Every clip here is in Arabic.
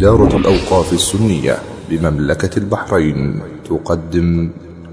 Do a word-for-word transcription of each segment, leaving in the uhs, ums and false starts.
دارة الأوقاف السنية بمملكة البحرين تقدم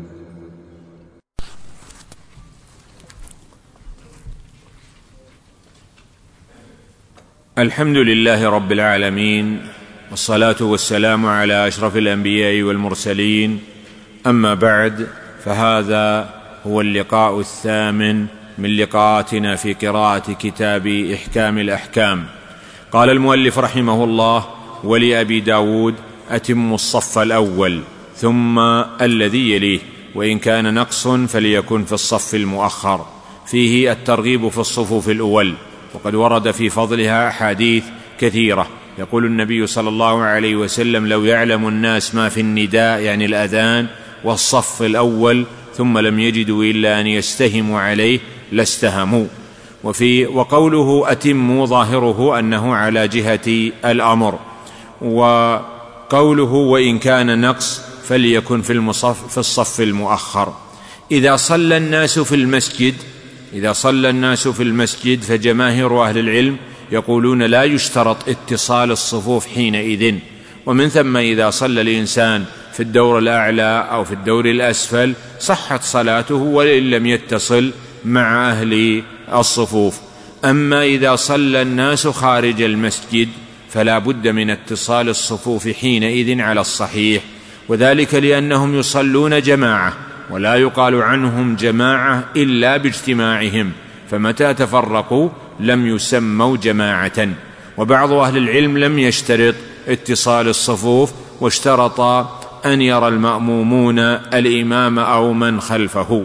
الحمد لله رب العالمين، والصلاة والسلام على أشرف الأنبياء والمرسلين، أما بعد، فهذا هو اللقاء الثامن من لقاءاتنا في قراءة كتاب إحكام الأحكام. قال المؤلف رحمه الله: ولأبي داود أتم الصف الأول ثم الذي يليه، وإن كان نقص فليكن في الصف المؤخر. فيه الترغيب في الصفوف الأول، وقد ورد في فضلها أحاديث كثيرة. يقول النبي صلى الله عليه وسلم: لو يعلم الناس ما في النداء، يعني الأذان، والصف الأول ثم لم يجدوا إلا أن يستهموا عليه لاستهموا. وفي وقوله أتموا ظاهره أنه على جهة الأمر، وقوله وإن كان نقص فليكن في المصف في الصف المؤخر. إذا صلى الناس في المسجد إذا صلى الناس في المسجد فجماهير أهل العلم يقولون لا يشترط اتصال الصفوف حينئذ، ومن ثم إذا صلى الإنسان في الدور الأعلى أو في الدور الأسفل صحت صلاته وإن لم يتصل مع أهل الصفوف. أما إذا صلى الناس خارج المسجد فلا بد من اتصال الصفوف حينئذ على الصحيح، وذلك لأنهم يصلون جماعة، ولا يقال عنهم جماعة إلا باجتماعهم، فمتى تفرقوا لم يسموا جماعة. وبعض أهل العلم لم يشترط اتصال الصفوف، واشترط أن يرى المأمومون الإمام أو من خلفه.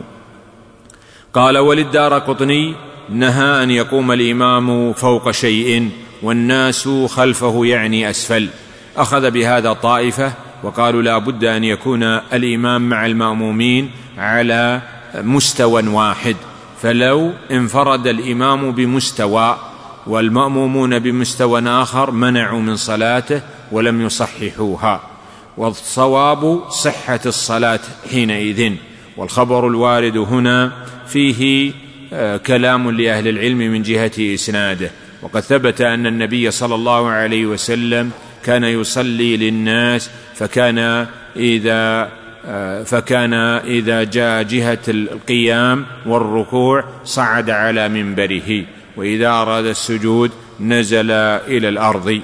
قال: وللدارقطني نهى أن يقوم الإمام فوق شيء والناس خلفه، يعني أسفل. أخذ بهذا طائفة وقالوا لا بد أن يكون الإمام مع المأمومين على مستوى واحد، فلو انفرد الإمام بمستوى والمأمومون بمستوى آخر منعوا من صلاته ولم يصححوها. والصواب صحة الصلاة حينئذ. والخبر الوارد هنا فيه كلام لأهل العلم من جهة إسناده، وقد ثبت أن النبي صلى الله عليه وسلم كان يصلي للناس، فكان إذا فكان إذا جاء جهة القيام والركوع صعد على منبره، وإذا أراد السجود نزل إلى الأرض.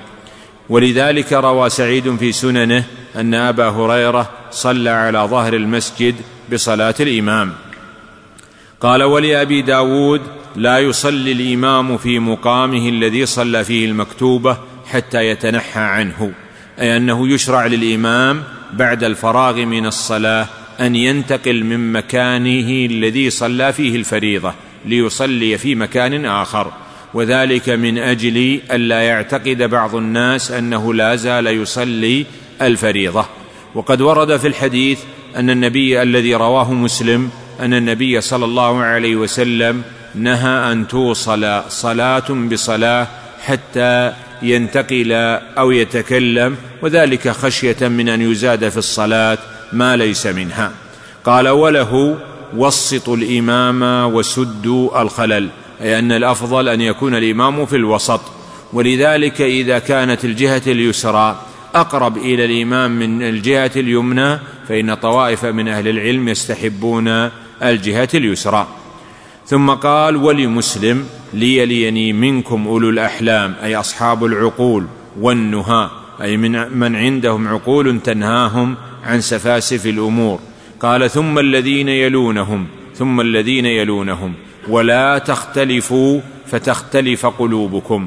ولذلك روى سعيد في سننه أن أبا هريرة صلى على ظهر المسجد بصلاة الإمام. قال: ولأبي داود لا يصلي الإمام في مقامه الذي صلى فيه المكتوبة حتى يتنحى عنه، أي أنه يشرع للإمام بعد الفراغ من الصلاة أن ينتقل من مكانه الذي صلى فيه الفريضة ليصلي في مكان آخر، وذلك من أجل ألا يعتقد بعض الناس أنه لا زال يصلي الفريضة. وقد ورد في الحديث أن النبي الذي رواه مسلم أن النبي صلى الله عليه وسلم نهى أن توصل صلاة بصلاة حتى ينتقل أو يتكلم، وذلك خشية من أن يزاد في الصلاة ما ليس منها. قال: وله وسطوا الإمام وسدوا الخلل، أي أن الأفضل أن يكون الإمام في الوسط، ولذلك إذا كانت الجهة اليسرى أقرب إلى الإمام من الجهة اليمنى فإن طوائف من أهل العلم يستحبون الجهة اليسرى. ثم قال: ولمسلم ليليني منكم أولو الأحلام، أي أصحاب العقول والنهى، أي من, من عندهم عقول تنهاهم عن سفاسف الأمور. قال: ثم الذين يلونهم ثم الذين يلونهم ولا تختلفوا فتختلف قلوبكم،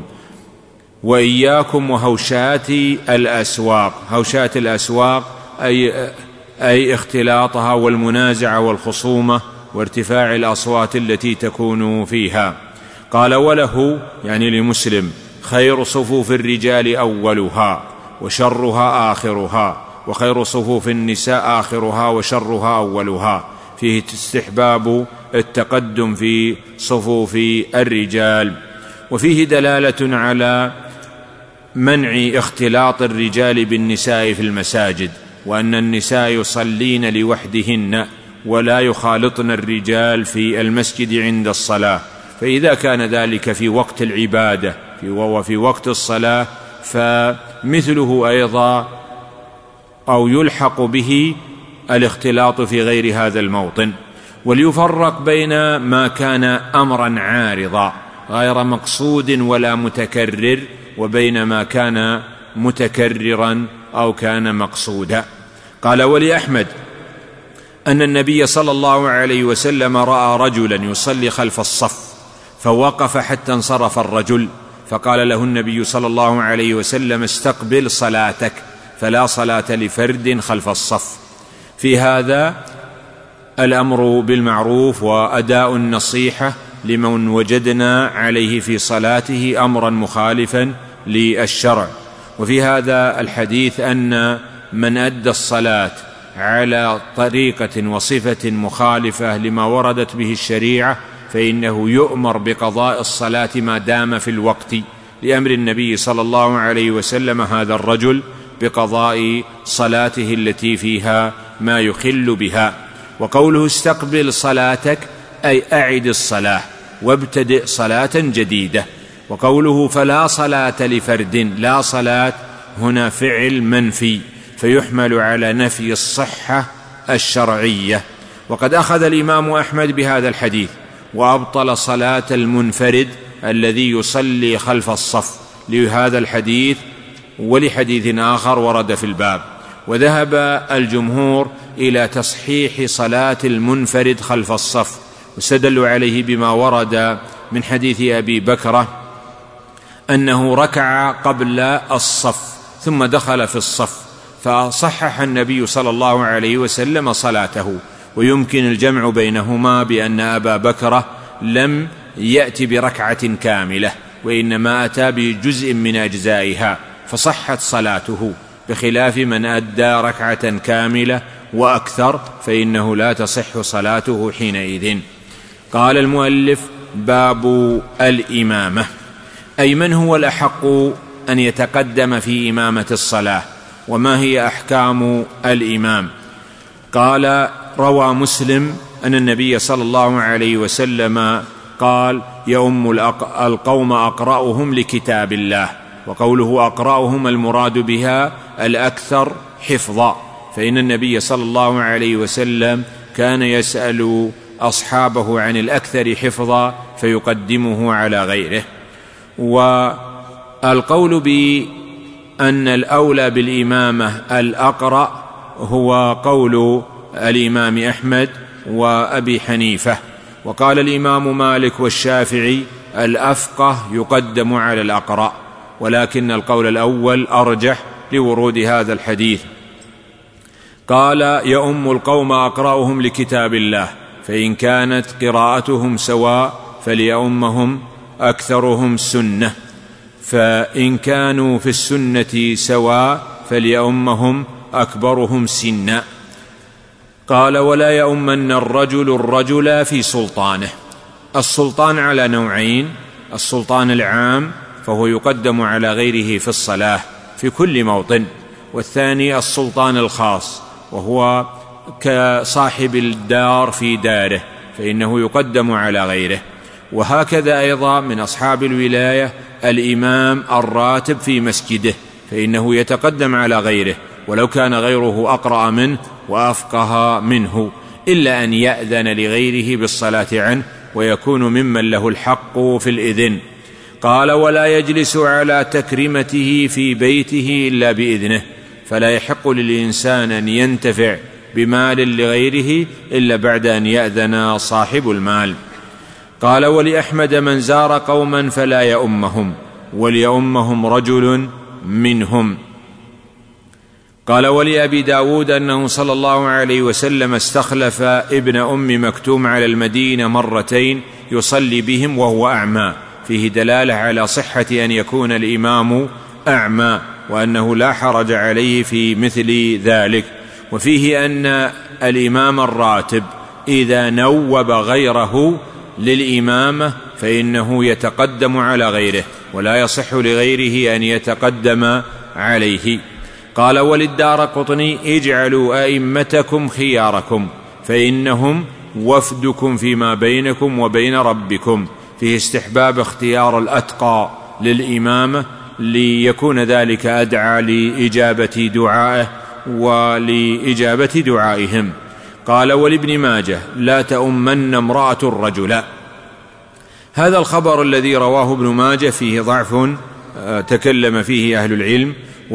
وإياكم وهوشات الأسواق. هوشات الأسواق أي, أي اختلاطها والمنازعة والخصومة وارتفاع الأصوات التي تكون فيها. قال: وله، يعني لمسلم، خير صفوف الرجال أولها وشرها آخرها، وخير صفوف النساء آخرها وشرها أولها. فيه استحباب التقدم في صفوف الرجال. وفيه دلالة على منع اختلاط الرجال بالنساء في المساجد، وأن النساء يصلين لوحدهن ولا يخالطن الرجال في المسجد عند الصلاة. فإذا كان ذلك في وقت العبادة وفي وقت الصلاة فمثله أيضا أو يلحق به الاختلاط في غير هذا الموطن. وليفرق بين ما كان أمرا عارضا غير مقصود ولا متكرر وبين ما كان متكررا أو كان مقصودا. قال: ولأحمد أن النبي صلى الله عليه وسلم رأى رجلا يصلي خلف الصف فوقف حتى انصرف الرجل، فقال له النبي صلى الله عليه وسلم: استقبل صلاتك، فلا صلاة لفرد خلف الصف. في هذا الأمر بالمعروف وأداء النصيحة لمن وجدنا عليه في صلاته أمرا مخالفا للشرع. وفي هذا الحديث أن من أدى الصلاة على طريقة وصفة مخالفة لما وردت به الشريعة فإنه يؤمر بقضاء الصلاة ما دام في الوقت، لأمر النبي صلى الله عليه وسلم هذا الرجل بقضاء صلاته التي فيها ما يخل بها. وقوله استقبل صلاتك أي أعد الصلاة وابتدئ صلاة جديدة. وقوله فلا صلاة لفرد، لا صلاة هنا فعل منفي فيحمل على نفي الصحة الشرعية. وقد أخذ الإمام أحمد بهذا الحديث وأبطل صلاة المنفرد الذي يصلي خلف الصف لهذا الحديث ولحديث آخر ورد في الباب. وذهب الجمهور إلى تصحيح صلاة المنفرد خلف الصف، واستدلوا عليه بما ورد من حديث أبي بكرة أنه ركع قبل الصف ثم دخل في الصف، فصحح النبي صلى الله عليه وسلم صلاته. ويمكن الجمع بينهما بأن أبا بكرة لم يأتي بركعة كاملة وإنما أتى بجزء من أجزائها فصحت صلاته، بخلاف من أدى ركعة كاملة وأكثر فإنه لا تصح صلاته حينئذ. قال المؤلف: باب الإمامة، أي من هو الأحق أن يتقدم في إمامة الصلاة، وما هي أحكام الإمام؟ قال: روى مسلم أن النبي صلى الله عليه وسلم قال: يؤم القوم أقرأهم لكتاب الله. وقوله أقرأهم المراد بها الأكثر حفظا، فإن النبي صلى الله عليه وسلم كان يسأل أصحابه عن الأكثر حفظا فيقدمه على غيره. والقول بأن الأولى بالإمامة الأقرأ هو قول الإمام أحمد وأبي حنيفة. وقال الإمام مالك والشافعي: الأفقه يقدم على الأقرأ، ولكن القول الأول أرجح لورود هذا الحديث. قال: يؤم القوم أقرأهم لكتاب الله، فإن كانت قراءتهم سواء فليؤمهم أكثرهم سنة، فإن كانوا في السنة سواء فليؤمهم أكبرهم سنا. قال: ولا يؤمن الرجل الرجل في سلطانه. السلطان على نوعين: السلطان العام فهو يقدم على غيره في الصلاة في كل موطن، والثاني السلطان الخاص وهو كصاحب الدار في داره فإنه يقدم على غيره. وهكذا أيضا من أصحاب الولاية الإمام الراتب في مسجده فإنه يتقدم على غيره ولو كان غيره أقرأ منه وأفقه منه، إلا أن يأذن لغيره بالصلاة عنه ويكون ممن له الحق في الإذن. قال: ولا يجلس على تكريمته في بيته إلا بإذنه، فلا يحق للإنسان أن ينتفع بمال لغيره إلا بعد أن يأذن صاحب المال. قال: ولأحمد من زار قوما فلا يؤمهم، وليؤمهم رجل منهم. قال: ولأبي داود أنه صلى الله عليه وسلم استخلف ابن أم مكتوم على المدينة مرتين يصلي بهم وهو أعمى، فيه دلالة على صحة أن يكون الإمام أعمى وأنه لا حرج عليه في مثل ذلك. وفيه أن الإمام الراتب إذا نوب غيره للإمامة فإنه يتقدم على غيره ولا يصح لغيره أن يتقدم عليه. قال: وللدارقطني اجعلوا أئمتكم خياركم فإنهم وفدكم فيما بينكم وبين ربكم، فيه استحباب اختيار الأتقى للإمامة ليكون ذلك أدعى لإجابة دعائه ولإجابة دعائهم. قال: ولابن ماجه: لا تؤمن امرأة الرجل. هذا الخبر الذي رواه ابن ماجه فيه ضعف تكلم فيه أهل العلم،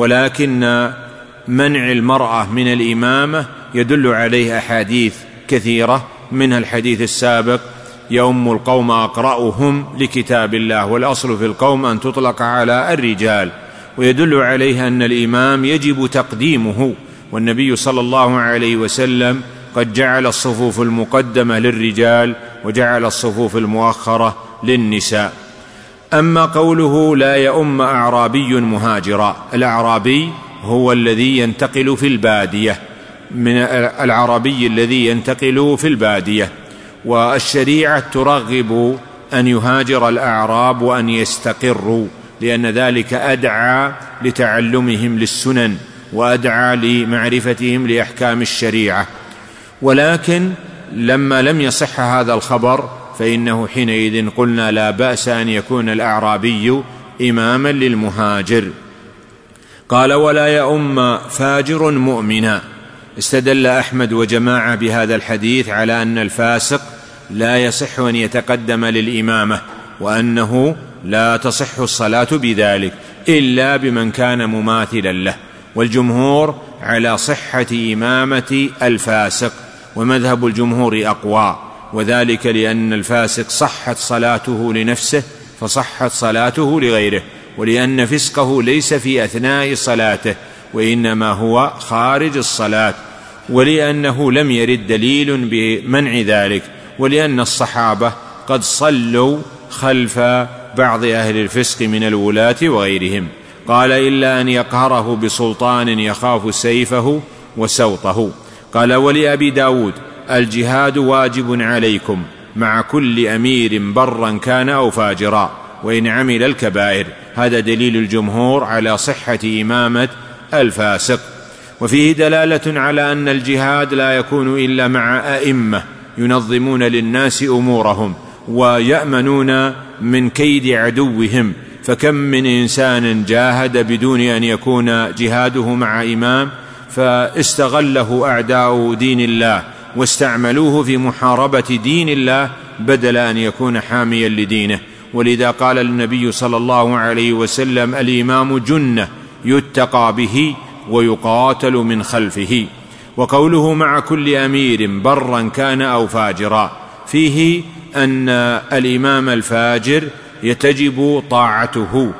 ولكن منع المرأة من الإمامة يدل عليه أحاديث كثيرة، منها الحديث السابق: يؤم القوم أقرأهم لكتاب الله، والأصل في القوم أن تطلق على الرجال، ويدل عليه أن الإمام يجب تقديمه، والنبي صلى الله عليه وسلم قد جعل الصفوف المقدمة للرجال وجعل الصفوف المؤخرة للنساء. أما قوله: لا يؤم أعرابي مهاجرا، الأعرابي هو الذي ينتقل في البادية، من العربي الذي ينتقل في البادية، والشريعة ترغب أن يهاجر الأعراب وأن يستقروا، لأن ذلك أدعى لتعلمهم للسنن وأدعى لمعرفتهم لأحكام الشريعة. ولكن لما لم يصح هذا الخبر فإنه حينئذ قلنا لا بأس أن يكون الأعرابي إماما للمهاجر. قال: ولا يؤم فاجر مؤمنا. استدل أحمد وجماعة بهذا الحديث على أن الفاسق لا يصح أن يتقدم للإمامة، وأنه لا تصح الصلاة بذلك إلا بمن كان مماثلا له، والجمهور على صحة إمامة الفاسق، ومذهب الجمهور أقوى، وذلك لأن الفاسق صحت صلاته لنفسه فصحت صلاته لغيره، ولأن فسقه ليس في أثناء صلاته وإنما هو خارج الصلاة، ولأنه لم يرد دليل بمنع ذلك، ولأن الصحابة قد صلوا خلف بعض أهل الفسق من الولاة وغيرهم. قال: إلا أن يقهره بسلطان يخاف سيفه وسوطه. قال: ولأبي داود: الجهاد واجب عليكم مع كل أمير برا كان أو فاجرا وإن عمل الكبائر. هذا دليل الجمهور على صحة إمامة الفاسق. وفيه دلالة على أن الجهاد لا يكون إلا مع أئمة ينظمون للناس أمورهم ويأمنون من كيد عدوهم، فكم من إنسان جاهد بدون أن يكون جهاده مع إمام فاستغله أعداء دين الله واستعملوه في محاربة دين الله بدل أن يكون حاميا لدينه. ولذا قال النبي صلى الله عليه وسلم: الإمام جنة يتقى به ويقاتل من خلفه. وقوله مع كل أمير برا كان أو فاجرا فيه أن الإمام الفاجر يتجب طاعته،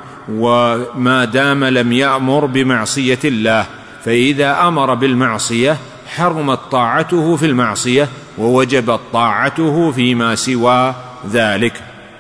وما دام لم يأمر بمعصية الله، فإذا أمر بالمعصية حرمت طاعته في المعصية ووجبت طاعته فيما سوى ذلك.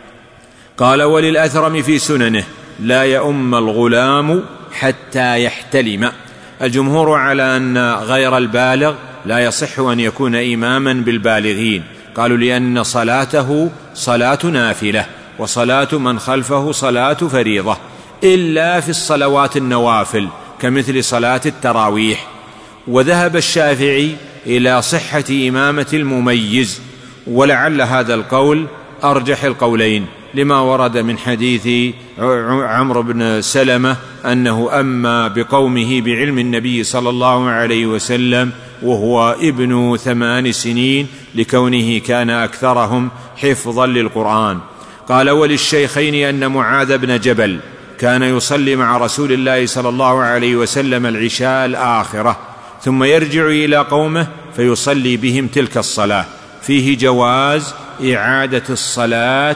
قال: وللأثرم في سننه: لا يؤم الغلام حتى يحتلم. الجمهور على أن غير البالغ لا يصح أن يكون إماما بالبالغين، قالوا لأن صلاته صلاة نافلة وصلاة من خلفه صلاة فريضة، إلا في الصلوات النوافل كمثل صلاة التراويح. وذهب الشافعي إلى صحة إمامة المميز، ولعل هذا القول أرجح القولين لما ورد من حديث عمرو بن سلمة أنه أمى بقومه بعلم النبي صلى الله عليه وسلم وهو ابن ثمان سنين لكونه كان أكثرهم حفظا للقرآن. قال: وللشيخين أن معاذ بن جبل كان يصلي مع رسول الله صلى الله عليه وسلم العشاء الآخرة ثم يرجع إلى قومه فيصلي بهم تلك الصلاة. فيه جواز إعادة الصلاة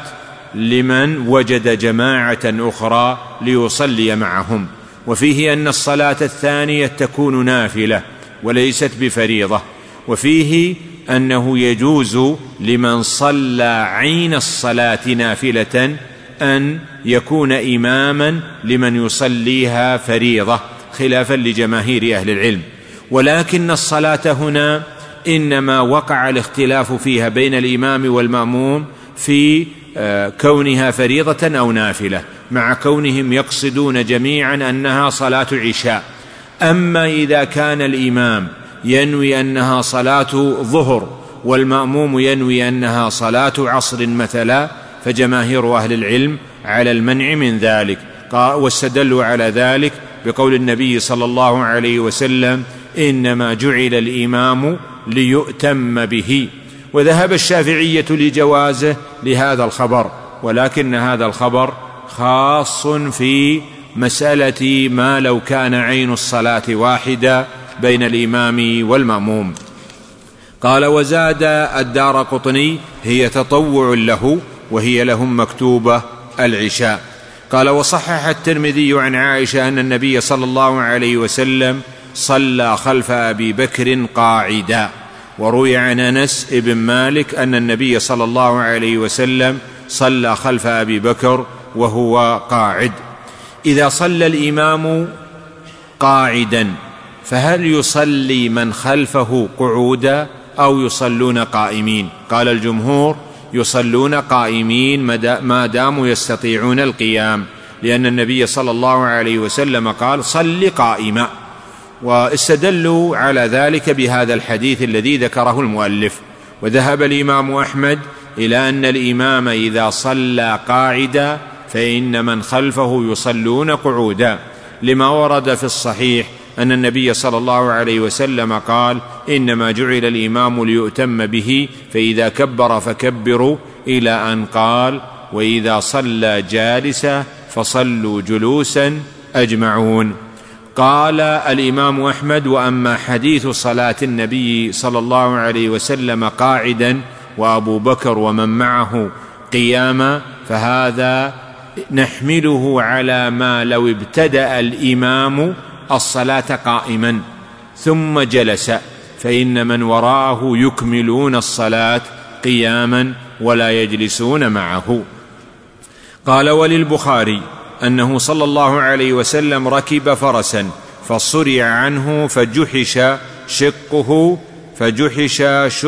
لمن وجد جماعة أخرى ليصلي معهم، وفيه أن الصلاة الثانية تكون نافلة وليست بفريضة، وفيه أنه يجوز لمن صلى عين الصلاة نافلة أن يكون إماما لمن يصليها فريضة خلافا لجماهير أهل العلم. ولكن الصلاة هنا إنما وقع الاختلاف فيها بين الإمام والمأموم في كونها فريضة أو نافلة، مع كونهم يقصدون جميعا أنها صلاة عشاء. أما إذا كان الإمام ينوي أنها صلاة ظهر والمأموم ينوي أنها صلاة عصر مثلا، فجماهير أهل العلم على المنع من ذلك. واستدلوا على ذلك بقول النبي صلى الله عليه وسلم: إنما جعل الإمام ليؤتم به. وذهب الشافعية لجوازه لهذا الخبر، ولكن هذا الخبر خاص في مسألة ما لو كان عين الصلاة واحدة بين الإمام والمأموم. قال: وزاد الدارقطني: هي تطوع له، وهي لهم مكتوبة العشاء. قال: وصحح الترمذي عن عائشة أن النبي صلى الله عليه وسلم صلى خلف أبي بكر قاعدا. وروي عن أنس بن مالك أن النبي صلى الله عليه وسلم صلى خلف أبي بكر وهو قاعد. إذا صلى الإمام قاعدا فهل يصلي من خلفه قعودا أو يصلون قائمين؟ قال الجمهور: يصلون قائمين ما داموا يستطيعون القيام، لأن النبي صلى الله عليه وسلم قال: صل قائما. واستدلوا على ذلك بهذا الحديث الذي ذكره المؤلف. وذهب الإمام أحمد إلى أن الإمام إذا صلى قاعدا فإن من خلفه يصلون قعودا، لما ورد في الصحيح أن النبي صلى الله عليه وسلم قال: إنما جعل الإمام ليؤتم به، فإذا كبر فكبروا، إلى أن قال: وإذا صلى جالسا فصلوا جلوسا أجمعون. قال الإمام أحمد: وأما حديث صلاة النبي صلى الله عليه وسلم قاعدا وأبو بكر ومن معه قياما فهذا نحمله على ما لو ابتدأ الإمام الصلاة قائما ثم جلس، فإن من وراءه يكملون الصلاة قياما ولا يجلسون معه. قال: وللبخاري أنه صلى الله عليه وسلم ركب فرسا فصرع عنه فجحش شقه فجحش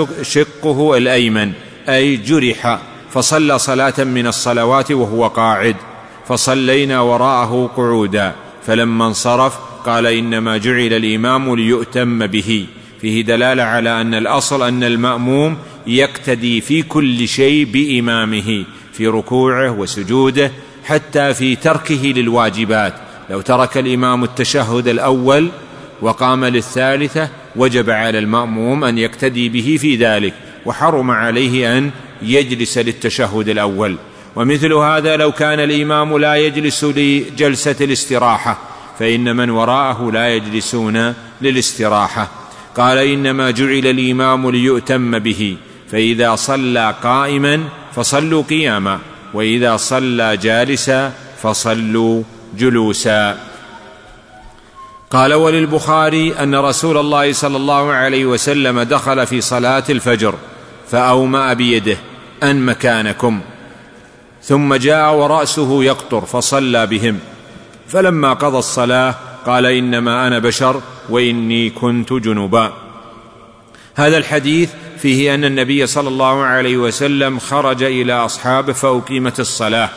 شقه الأيمن، أي جرح، فصلى صلاة من الصلوات وهو قاعد، فصلينا وراءه قعودا. فلما انصرف قال: إنما جعل الإمام ليؤتم به. فيه دلالة على أن الأصل أن المأموم يقتدي في كل شيء بإمامه، في ركوعه وسجوده، حتى في تركه للواجبات. لو ترك الإمام التشهد الأول وقام للثالثة وجب على المأموم أن يقتدي به في ذلك، وحرم عليه أن يجلس للتشهد الأول. ومثل هذا لو كان الإمام لا يجلس لجلسة الاستراحة فإن من وراءه لا يجلسون للاستراحة. قال: إنما جعل الإمام ليؤتم به، فإذا صلى قائما فصلوا قياما، وإذا صلى جالسا فصلوا جلوسا. قال: وللبخاري أن رسول الله صلى الله عليه وسلم دخل في صلاة الفجر فأومأ بيده أن مكانكم، ثم جاء ورأسه يقطر فصلى بهم، فلما قضى الصلاة قال: إنما أنا بشر وإني كنت جنبا. هذا الحديث فيه أن النبي صلى الله عليه وسلم خرج إلى أصحابه فأقيمت الصلاة،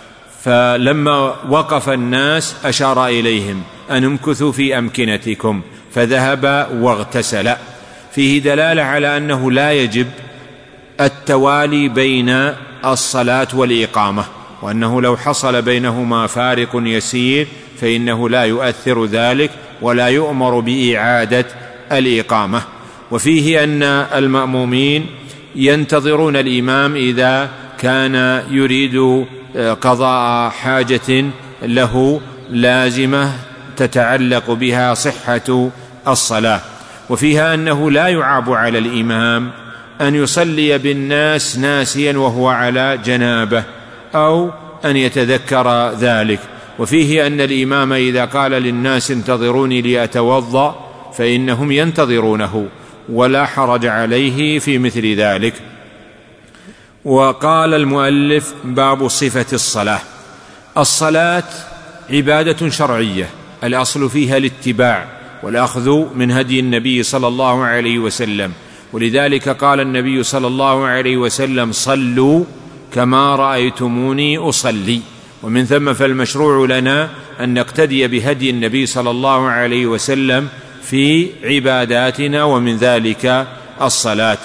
فلما وقف الناس أشار إليهم أن امكثوا في أمكنتكم، فذهب واغتسل. فيه دلالة على أنه لا يجب التوالي بين الصلاة والإقامة، وأنه لو حصل بينهما فارق يسير فإنه لا يؤثر ذلك ولا يؤمر بإعادة الإقامة. وفيه أن المأمومين ينتظرون الإمام إذا كان يريد قضاء حاجة له لازمة تتعلق بها صحة الصلاة. وفيها أنه لا يعاب على الإمام أن يصلي بالناس ناسيا وهو على جنابه أو أن يتذكر ذلك. وفيه أن الإمام إذا قال للناس انتظروني لأتوضأ فإنهم ينتظرونه ولا حرج عليه في مثل ذلك. وقال المؤلف: باب صفة الصلاة. الصلاة عبادة شرعية الأصل فيها الاتباع والأخذ من هدي النبي صلى الله عليه وسلم، ولذلك قال النبي صلى الله عليه وسلم: صلوا كما رأيتموني أصلي. ومن ثم فالمشروع لنا أن نقتدي بهدي النبي صلى الله عليه وسلم في عباداتنا، ومن ذلك الصلاة.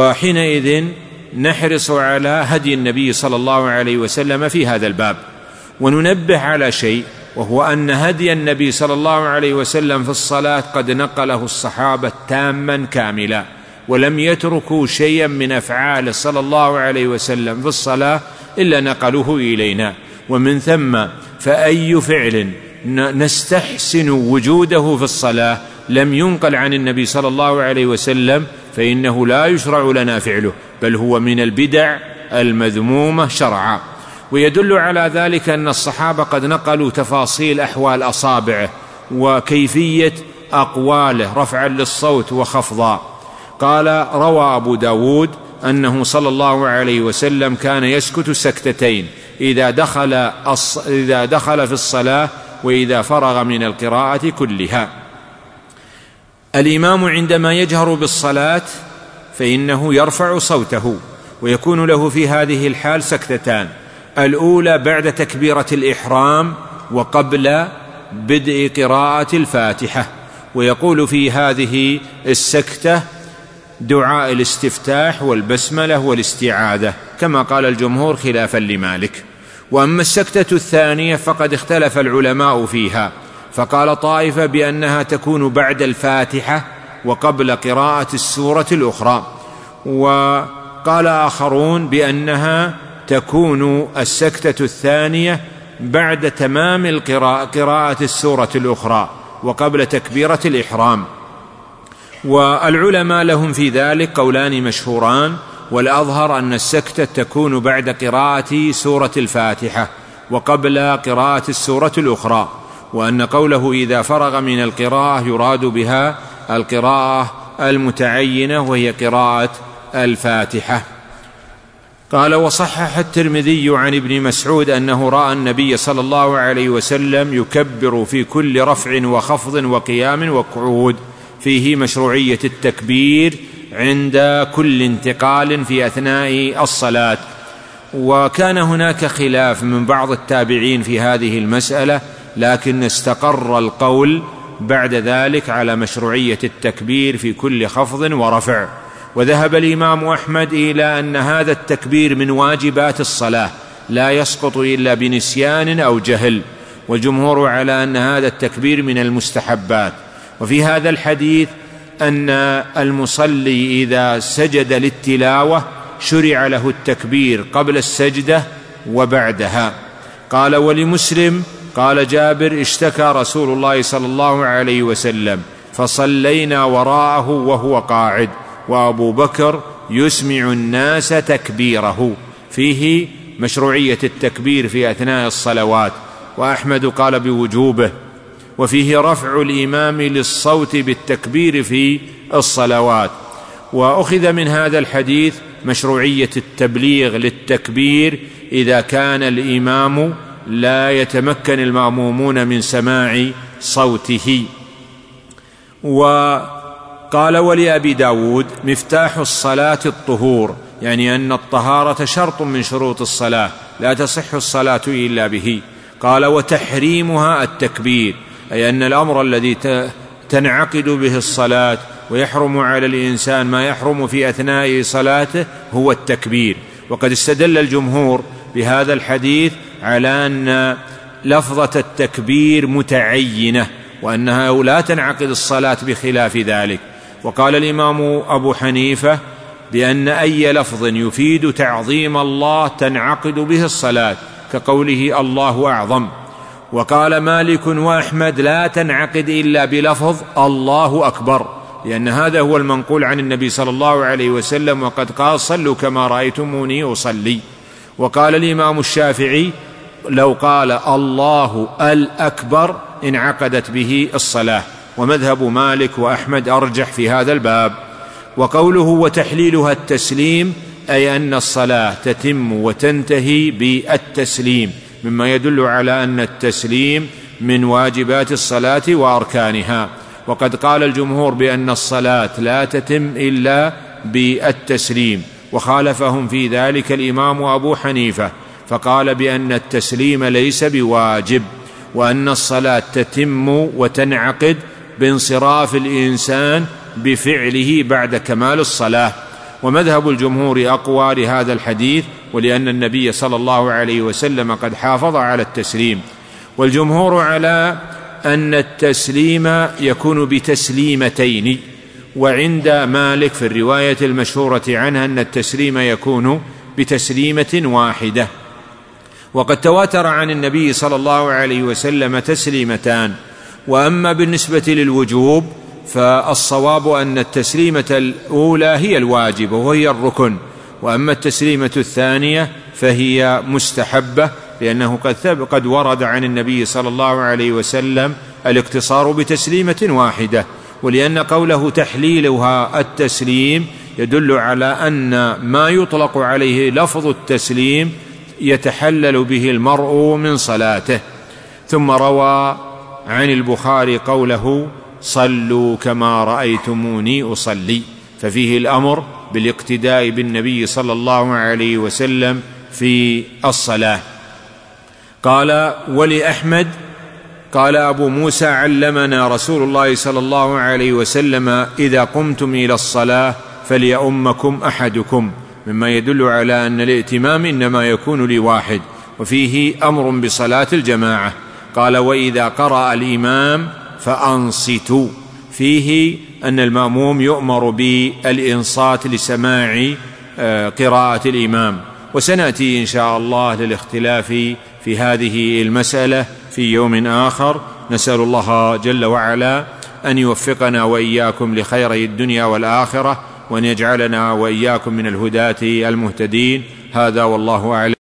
وحينئذ نحرص على هدي النبي صلى الله عليه وسلم في هذا الباب. وننبه على شيء، وهو أن هدي النبي صلى الله عليه وسلم في الصلاة قد نقله الصحابة تاما كاملا، ولم يتركوا شيئا من أفعال صلى الله عليه وسلم في الصلاة إلا نقلوه إلينا. ومن ثم فأي فعل نستحسن وجوده في الصلاة لم ينقل عن النبي صلى الله عليه وسلم فإنه لا يشرع لنا فعله، بل هو من البدع المذمومة شرعا. ويدل على ذلك أن الصحابة قد نقلوا تفاصيل أحوال أصابعه وكيفية أقواله رفعا للصوت وخفضا. قال: روى أبو داود أنه صلى الله عليه وسلم كان يسكت سكتتين إذا دخل, الص... إذا دخل في الصلاة وإذا فرغ من القراءة كلها. الإمام عندما يجهر بالصلاة فإنه يرفع صوته، ويكون له في هذه الحال سكتتان: الأولى بعد تكبيرة الإحرام وقبل بدء قراءة الفاتحة، ويقول في هذه السكتة دعاء الاستفتاح والبسملة والاستعاذة، كما قال الجمهور خلافا لمالك. وأما السكتة الثانية فقد اختلف العلماء فيها، فقال طائفة بأنها تكون بعد الفاتحة وقبل قراءة السورة الأخرى، وقال آخرون بأنها تكون السكتة الثانية بعد تمام القراءة قراءة السورة الأخرى وقبل تكبيرة الإحرام. والعلماء لهم في ذلك قولان مشهوران، والأظهر أن السكتة تكون بعد قراءة سورة الفاتحة وقبل قراءة السورة الأخرى، وأن قوله إذا فرغ من القراءة يراد بها القراءة المتعينة وهي قراءة الفاتحة. قال: وصحح الترمذي عن ابن مسعود أنه رأى النبي صلى الله عليه وسلم يكبر في كل رفع وخفض وقيام وقعود، فيه مشروعية التكبير عند كل انتقال في أثناء الصلاة. وكان هناك خلاف من بعض التابعين في هذه المسألة، لكن استقر القول بعد ذلك على مشروعية التكبير في كل خفض ورفع. وذهب الإمام أحمد إلى أن هذا التكبير من واجبات الصلاة لا يسقط إلا بنسيان أو جهل، والجمهور على أن هذا التكبير من المستحبات. وفي هذا الحديث أن المصلي إذا سجد للتلاوة شرع له التكبير قبل السجدة وبعدها. قال: ولمسلم قال جابر: اشتكى رسول الله صلى الله عليه وسلم فصلينا وراءه وهو قاعد، وأبو بكر يسمع الناس تكبيره، فيه مشروعية التكبير في أثناء الصلوات. وأحمد قال بوجوبه، وفيه رفع الإمام للصوت بالتكبير في الصلوات. وأخذ من هذا الحديث مشروعية التبليغ للتكبير إذا كان الإمام لا يتمكن المأمومون من سماع صوته. وقال: ولأبي داود مفتاح الصلاة الطهور، يعني أن الطهارة شرط من شروط الصلاة لا تصح الصلاة إلا به. قال: وتحريمها التكبير، أي أن الأمر الذي تنعقد به الصلاة ويحرم على الإنسان ما يحرم في أثناء صلاته هو التكبير. وقد استدل الجمهور بهذا الحديث على أن لفظة التكبير متعينة، وأنها لا تنعقد الصلاة بخلاف ذلك. وقال الإمام أبو حنيفة بأن أي لفظ يفيد تعظيم الله تنعقد به الصلاة، كقوله الله أعظم. وقال مالك وأحمد لا تنعقد إلا بلفظ الله أكبر، لأن هذا هو المنقول عن النبي صلى الله عليه وسلم، وقد قال: صلوا كما رأيتموني أصلي. وقال الإمام الشافعي: لو قال الله الأكبر انعقدت به الصلاة. ومذهب مالك وأحمد أرجح في هذا الباب. وقوله وتحليلها التسليم، أي أن الصلاة تتم وتنتهي بالتسليم، مما يدل على أن التسليم من واجبات الصلاة وأركانها. وقد قال الجمهور بأن الصلاة لا تتم إلا بالتسليم، وخالفهم في ذلك الإمام أبو حنيفة، فقال بأن التسليم ليس بواجب، وأن الصلاة تتم وتنعقد بانصراف الإنسان بفعله بعد كمال الصلاة. ومذهب الجمهور أقوى لهذا الحديث، ولأن النبي صلى الله عليه وسلم قد حافظ على التسليم. والجمهور على أن التسليم يكون بتسليمتين، وعند مالك في الرواية المشهورة عنه أن التسليم يكون بتسليمة واحدة. وقد تواتر عن النبي صلى الله عليه وسلم تسليمتان. وأما بالنسبة للوجوب فالصواب أن التسليمة الأولى هي الواجب وهي الركن، وأما التسليمة الثانية فهي مستحبة، لأنه قد قد ورد عن النبي صلى الله عليه وسلم الاقتصار بتسليمة واحدة. ولأن قوله تحليلها التسليم يدل على أن ما يطلق عليه لفظ التسليم يتحلل به المرء من صلاته. ثم روى عن البخاري قوله صلوا كما رأيتموني أصلي، ففيه الأمر بالاقتداء بالنبي صلى الله عليه وسلم في الصلاة. قال ولأحمد قال أبو موسى علمنا رسول الله صلى الله عليه وسلم إذا قمتم إلى الصلاة فليؤمكم أحدكم، مما يدل على أن الائتمام إنما يكون لواحد، وفيه أمر بصلاة الجماعة. قال وإذا قرأ الإمام فأنصتوا، فيه أن المأموم يؤمر بالإنصات لسماع قراءة الإمام. وسنأتي إن شاء الله للاختلاف في هذه المسألة في يوم آخر. نسأل الله جل وعلا أن يوفقنا وإياكم لخيري الدنيا والآخرة، وأن يجعلنا وإياكم من الهداة المهتدين. هذا والله أعلم.